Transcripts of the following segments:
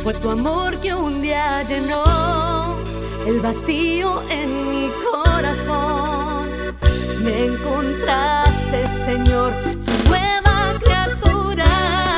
Fue tu amor que un día llenó el vacío en mi corazón. Me encontraste, Señor, su nueva criatura.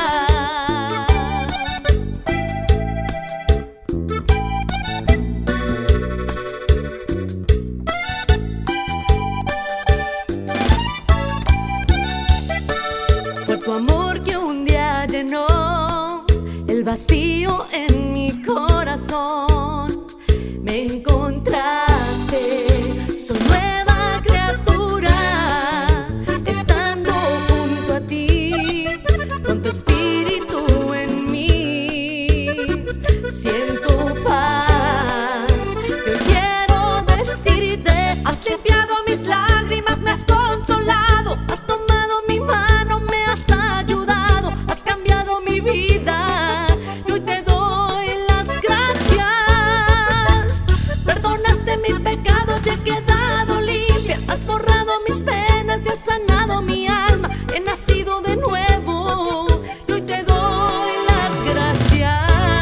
Fue tu amor que un día llenó el vacío en mi corazón. Me encontraste, soy nueva criatura, estando junto a ti, con tu espíritu en mí. Siento paz, te quiero decirte, has limpiado mis lágrimas, me has consolado, has tomado mi mano, me has ayudado, has cambiado mi vida. Mis pecados y he quedado limpia, has borrado mis penas y has sanado mi alma. He nacido de nuevo y hoy te doy las gracias.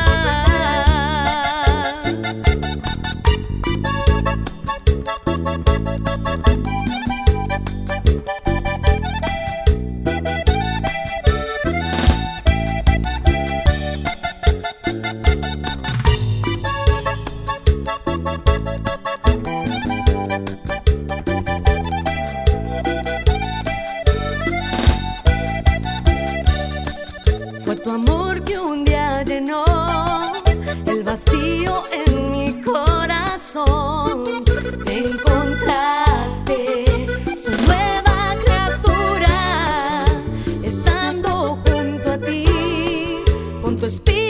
Fue tu amor que un día llenó el vacío en mi corazón. Me encontraste, soy nueva criatura, estando junto a ti, con tu espíritu